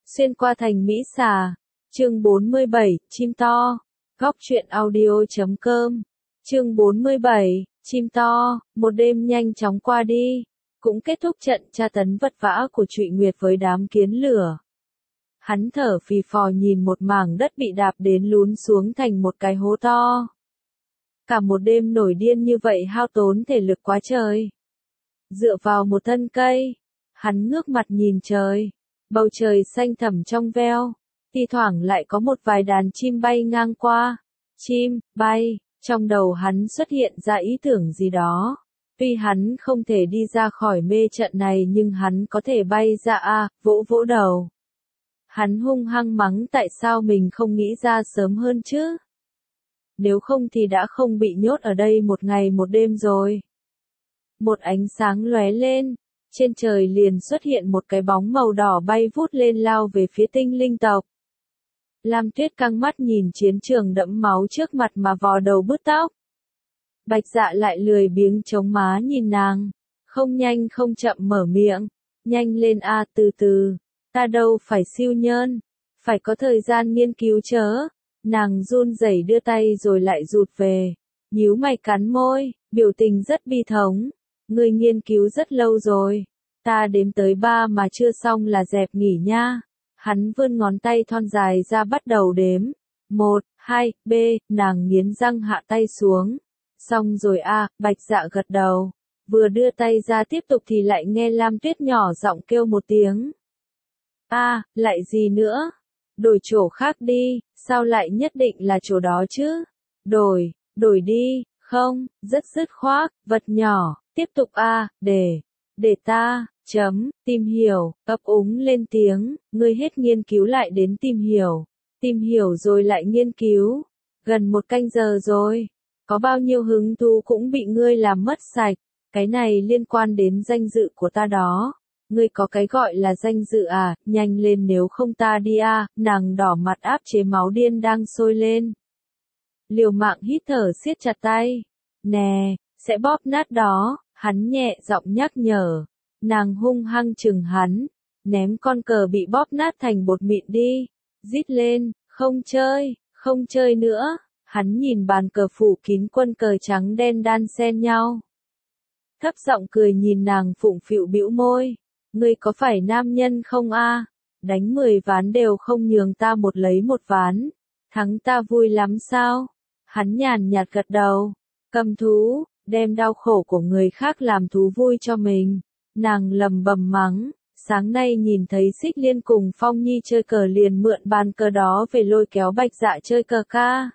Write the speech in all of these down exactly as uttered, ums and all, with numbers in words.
Xuyên qua thành Mỹ Xà. Chương bốn mươi bảy, chim to. Góc truyện audio chấm com. Chương bốn mươi bảy, chim to. Một đêm nhanh chóng qua đi, cũng kết thúc trận tra tấn vất vả của Trụy Nguyệt với đám kiến lửa. Hắn thở phì phò nhìn một mảng đất bị đạp đến lún xuống thành một cái hố to. Cả một đêm nổi điên như vậy hao tốn thể lực quá trời. Dựa vào một thân cây, hắn ngước mặt nhìn trời. Bầu trời xanh thẳm trong veo, thi thoảng lại có một vài đàn chim bay ngang qua. Chim, bay, trong đầu hắn xuất hiện ra ý tưởng gì đó. Tuy hắn không thể đi ra khỏi mê trận này nhưng hắn có thể bay ra a, vỗ vỗ đầu. Hắn hung hăng mắng tại sao mình không nghĩ ra sớm hơn chứ. Nếu không thì đã không bị nhốt ở đây một ngày một đêm rồi. Một ánh sáng lóe lên, trên trời liền xuất hiện một cái bóng màu đỏ bay vút lên lao về phía tinh linh tộc. Lam Tuyết căng mắt nhìn chiến trường đẫm máu trước mặt mà vò đầu bứt tóc. Bạch Dạ lại lười biếng chống má nhìn nàng, không nhanh không chậm mở miệng, nhanh lên a, từ từ, ta đâu phải siêu nhân, phải có thời gian nghiên cứu chớ. Nàng run rẩy đưa tay rồi lại rụt về, nhíu mày cắn môi, biểu tình rất bi thống. Ngươi nghiên cứu rất lâu rồi, ta đếm tới ba mà chưa xong là dẹp nghỉ nha. Hắn vươn ngón tay thon dài ra bắt đầu đếm. Một, hai, b, nàng nghiến răng hạ tay xuống. Xong rồi a, Bạch Dạ gật đầu. Vừa đưa tay ra tiếp tục thì lại nghe Lam Tuyết nhỏ giọng kêu một tiếng. A, lại gì nữa? Đổi chỗ khác đi, sao lại nhất định là chỗ đó chứ? Đổi, đổi đi, không, rất dứt khoát, vật nhỏ. Tiếp tục a, để, để ta, chấm, tìm hiểu, ấp úng lên tiếng, ngươi hết nghiên cứu lại đến tìm hiểu, tìm hiểu rồi lại nghiên cứu, gần một canh giờ rồi, có bao nhiêu hứng thú cũng bị ngươi làm mất sạch, cái này liên quan đến danh dự của ta đó, ngươi có cái gọi là danh dự à, nhanh lên nếu không ta đi a, nàng đỏ mặt áp chế máu điên đang sôi lên. Liều mạng hít thở siết chặt tay, nè, sẽ bóp nát đó. Hắn nhẹ giọng nhắc nhở, nàng hung hăng chừng hắn, ném con cờ bị bóp nát thành bột mịn đi, rít lên, không chơi, không chơi nữa, hắn nhìn bàn cờ phủ kín quân cờ trắng đen đan xen nhau. Thấp giọng cười nhìn nàng phụng phịu bĩu môi, ngươi có phải nam nhân không a? Đánh mười ván đều không nhường ta một lấy một ván, thắng ta vui lắm sao? Hắn nhàn nhạt gật đầu, cầm thú. Đem đau khổ của người khác làm thú vui cho mình. Nàng lầm bầm mắng, sáng nay nhìn thấy Xích Liên cùng Phong Nhi chơi cờ liền mượn bàn cờ đó về lôi kéo Bạch Dạ chơi cờ ca.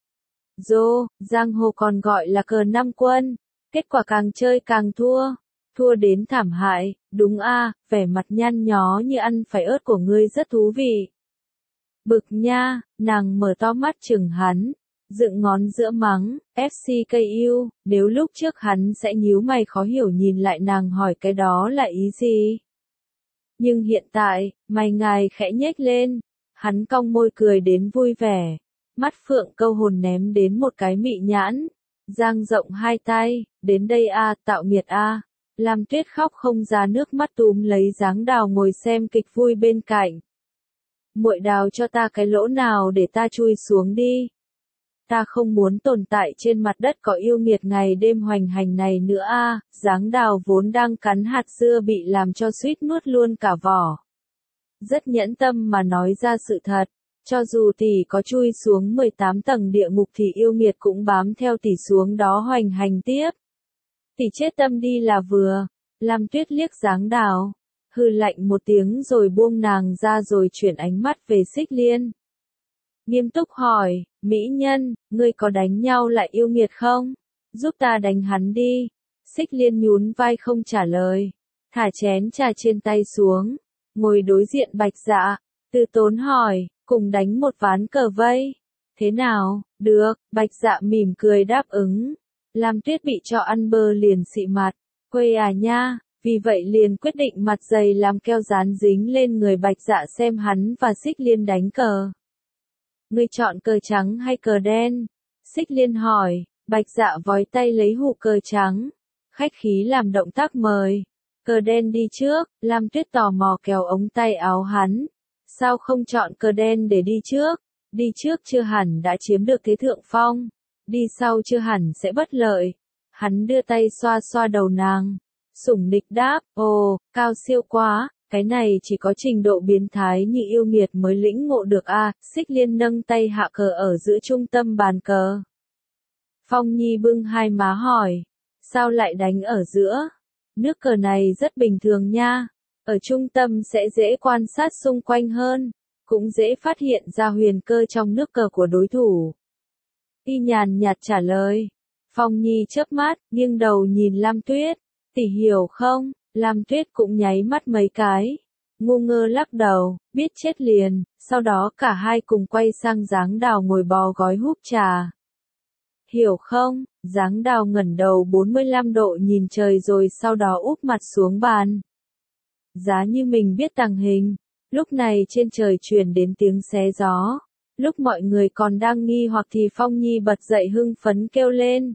Dô, giang hồ còn gọi là cờ năm quân, kết quả càng chơi càng thua, thua đến thảm hại, đúng a, vẻ mặt nhăn nhó như ăn phải ớt của ngươi rất thú vị. Bực nha, nàng mở to mắt chừng hắn. Dựng ngón giữa mắng, ép xê ca u, nếu lúc trước hắn sẽ nhíu mày khó hiểu nhìn lại nàng hỏi cái đó là ý gì. Nhưng hiện tại, mày ngài khẽ nhếch lên, hắn cong môi cười đến vui vẻ, mắt phượng câu hồn ném đến một cái mị nhãn, giang rộng hai tay, đến đây a, tạo nghiệt a. Lam Tuyết khóc không ra nước mắt túm lấy dáng Đào ngồi xem kịch vui bên cạnh. Muội đào cho ta cái lỗ nào để ta chui xuống đi. Ta không muốn tồn tại trên mặt đất có yêu nghiệt ngày đêm hoành hành này nữa a. À, dáng Đào vốn đang cắn hạt dưa bị làm cho suýt nuốt luôn cả vỏ. Rất nhẫn tâm mà nói ra sự thật, cho dù tỷ có chui xuống mười tám tầng địa ngục thì yêu nghiệt cũng bám theo tỷ xuống đó hoành hành tiếp. Tỷ chết tâm đi là vừa. Lam Tuyết liếc dáng Đào, hừ lạnh một tiếng rồi buông nàng ra rồi chuyển ánh mắt về Xích Liên. Nghiêm túc hỏi, mỹ nhân, ngươi có đánh nhau lại yêu nghiệt không? Giúp ta đánh hắn đi. Xích Liên nhún vai không trả lời, thả chén trà trên tay xuống, ngồi đối diện Bạch Dạ, từ tốn hỏi, cùng đánh một ván cờ vây. Thế nào, được, Bạch Dạ mỉm cười đáp ứng. Lam Tuyết bị cho ăn bơ liền xị mặt, quê à nha, vì vậy liền quyết định mặt dày làm keo dán dính lên người Bạch Dạ xem hắn và Xích Liên đánh cờ. Ngươi chọn cờ trắng hay cờ đen? Xích Liên hỏi, Bạch Dạ vói tay lấy hũ cờ trắng. Khách khí làm động tác mời. Cờ đen đi trước, Lam Tuyết tò mò kéo ống tay áo hắn. Sao không chọn cờ đen để đi trước? Đi trước chưa hẳn đã chiếm được thế thượng phong. Đi sau chưa hẳn sẽ bất lợi. Hắn đưa tay xoa xoa đầu nàng. Sủng nịch đáp, ồ, cao siêu quá, cái này chỉ có trình độ biến thái như yêu nghiệt mới lĩnh ngộ được a. Xích Liên nâng tay hạ cờ ở giữa trung tâm bàn cờ. Phong Nhi bưng hai má hỏi, sao lại đánh ở giữa? Nước cờ này rất bình thường nha. Ở trung tâm sẽ dễ quan sát xung quanh hơn, cũng dễ phát hiện ra huyền cơ trong nước cờ của đối thủ. Y nhàn nhạt trả lời. Phong Nhi chớp mắt, nghiêng đầu nhìn Lam Tuyết. Tỷ hiểu không? Lam Tuyết cũng nháy mắt mấy cái. Ngu ngơ lắc đầu, biết chết liền. Sau đó cả hai cùng quay sang Giáng Đào ngồi bò gói húp trà. Hiểu không? Giáng Đào ngẩng đầu bốn mươi lăm độ nhìn trời rồi sau đó úp mặt xuống bàn. Giá như mình biết tàng hình. Lúc này trên trời truyền đến tiếng xé gió. Lúc mọi người còn đang nghi hoặc thì Phong Nhi bật dậy hưng phấn kêu lên.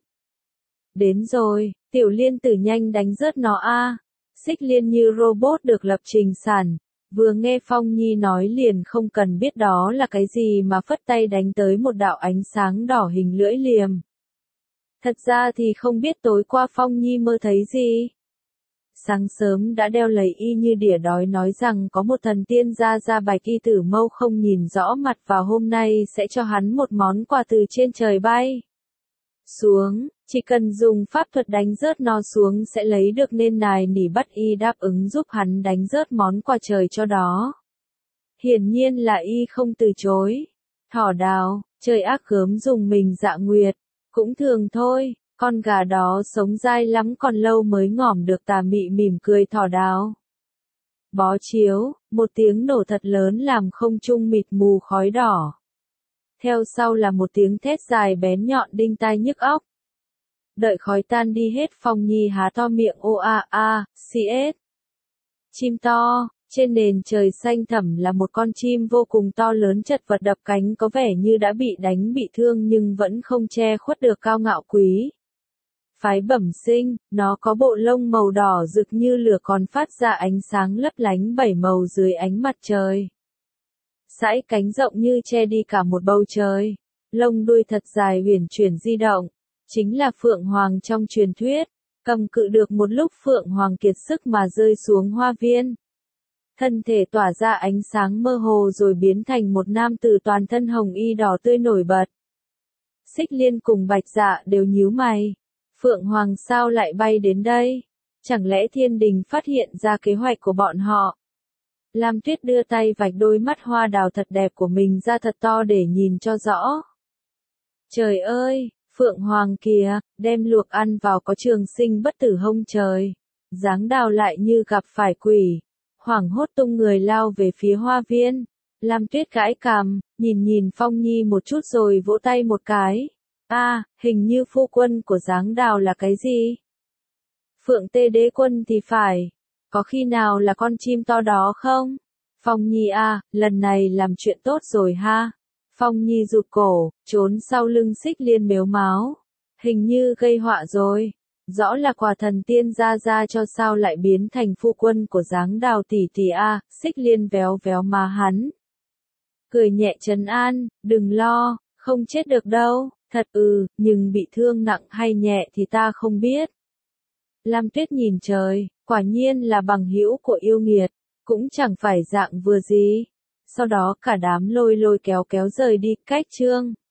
Đến rồi, Tiểu Liên tử nhanh đánh rớt nó a. Xích Liên như robot được lập trình sẵn. Vừa nghe Phong Nhi nói liền không cần biết đó là cái gì mà phất tay đánh tới một đạo ánh sáng đỏ hình lưỡi liềm. Thật ra thì không biết tối qua Phong Nhi mơ thấy gì. Sáng sớm đã đeo lầy y như đỉa đói nói rằng có một thần tiên ra ra bạch y tử mâu không nhìn rõ mặt vào hôm nay sẽ cho hắn một món quà từ trên trời bay xuống, chỉ cần dùng pháp thuật đánh rớt nó xuống sẽ lấy được nên nài nỉ bắt y đáp ứng giúp hắn đánh rớt món quà trời cho đó. Hiển nhiên là y không từ chối. Thỏ đào, trời ác gớm dùng mình dạ nguyệt, cũng thường thôi. Con gà đó sống dai lắm còn lâu mới ngỏm được tà mị mỉm cười thỏ đào. Bó chiếu, một tiếng nổ thật lớn làm không trung mịt mù khói đỏ. Theo sau là một tiếng thét dài bén nhọn đinh tai nhức óc. Đợi khói tan đi hết Phong Nhi há to miệng ô a a, cs. Chim to, trên nền trời xanh thẳm là một con chim vô cùng to lớn chật vật đập cánh có vẻ như đã bị đánh bị thương nhưng vẫn không che khuất được cao ngạo quý. Phái bẩm sinh, nó có bộ lông màu đỏ rực như lửa còn phát ra ánh sáng lấp lánh bảy màu dưới ánh mặt trời. Sải cánh rộng như che đi cả một bầu trời. Lông đuôi thật dài huyền chuyển di động. Chính là Phượng Hoàng trong truyền thuyết. Cầm cự được một lúc Phượng Hoàng kiệt sức mà rơi xuống hoa viên. Thân thể tỏa ra ánh sáng mơ hồ rồi biến thành một nam tử toàn thân hồng y đỏ tươi nổi bật. Xích Liên cùng Bạch Dạ đều nhíu mày. Phượng Hoàng sao lại bay đến đây? Chẳng lẽ thiên đình phát hiện ra kế hoạch của bọn họ? Lam Tuyết đưa tay vạch đôi mắt hoa đào thật đẹp của mình ra thật to để nhìn cho rõ. Trời ơi, Phượng Hoàng kìa, đem luộc ăn vào có trường sinh bất tử hông trời. Giáng Đào lại như gặp phải quỷ. Hoảng hốt tung người lao về phía hoa viên. Lam Tuyết gãi cằm, nhìn nhìn Phong Nhi một chút rồi vỗ tay một cái. A, à, hình như phu quân của Giáng Đào là cái gì? Phượng Tê Đế Quân thì phải. Có khi nào là con chim to đó không? Phong Nhi à, lần này làm chuyện tốt rồi ha. Phong Nhi rụt cổ, trốn sau lưng Xích Liên mếu máo. Hình như gây họa rồi. Rõ là quả thần tiên ra ra cho sao lại biến thành phu quân của Giáng Đào tỷ tỷ a. Xích Liên véo véo má hắn. Cười nhẹ trấn an, đừng lo, không chết được đâu. Thật ừ, nhưng bị thương nặng hay nhẹ thì ta không biết. Lam Tuyết nhìn trời, quả nhiên là bằng hữu của yêu nghiệt, cũng chẳng phải dạng vừa gì. Sau đó cả đám lôi lôi kéo kéo rời đi, cách chương.